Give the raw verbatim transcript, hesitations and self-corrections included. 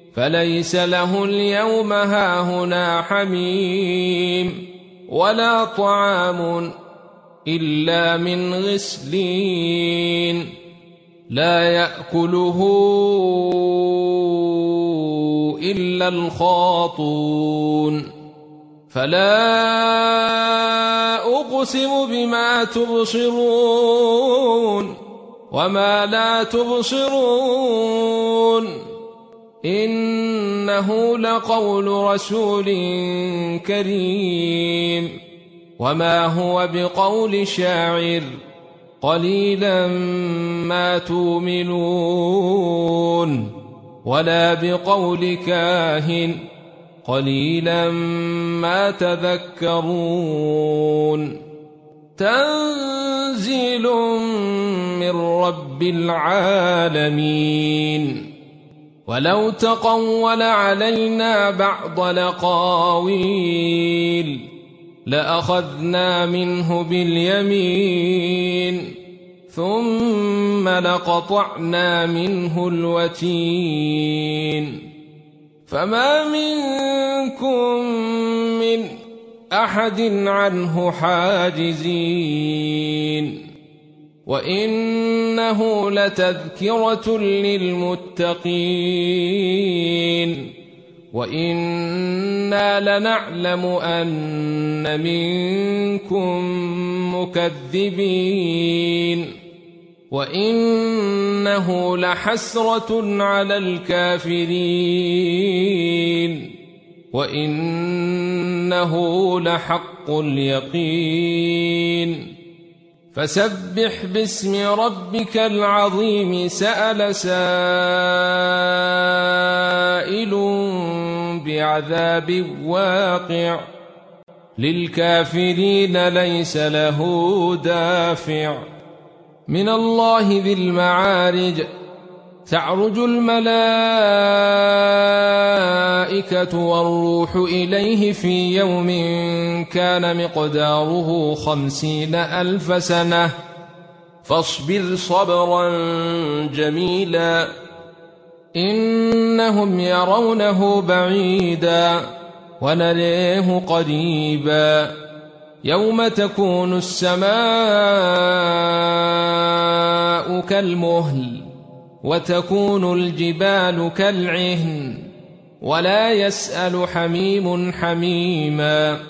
فليس له اليوم هاهنا حميم ولا طعام إلا من غسلين لا يأكله إلا الخاطون فلا أقسم بما تبصرون وما لا تبصرون إنه لقول رسول كريم وما هو بقول شاعر قليلا ما تؤمنون ولا بقول كاهن قليلا ما تذكرون تنزيل من رب العالمين ولو تقول علينا بعض الأقاويل لأخذنا منه باليمين ثم لقطعنا منه الوتين فما منكم من أحد عنه حاجزين وإنه لتذكرة للمتقين وإنا لنعلم أن منكم مكذبين وإنه لحسرة على الكافرين وإنه لحق اليقين فسبح باسم ربك العظيم سأل سائل بعذاب واقع للكافرين ليس له دافع من الله ذي المعارج تعرج الملائكة والروح إليه في يوم كان مقداره خمسين ألف سنة فاصبر صبرا جميلا إنهم يرونه بعيدا ونريه قريبا يوم تكون السماء كالمهل وتكون الجبال كالعهن ولا يسأل حميم حميما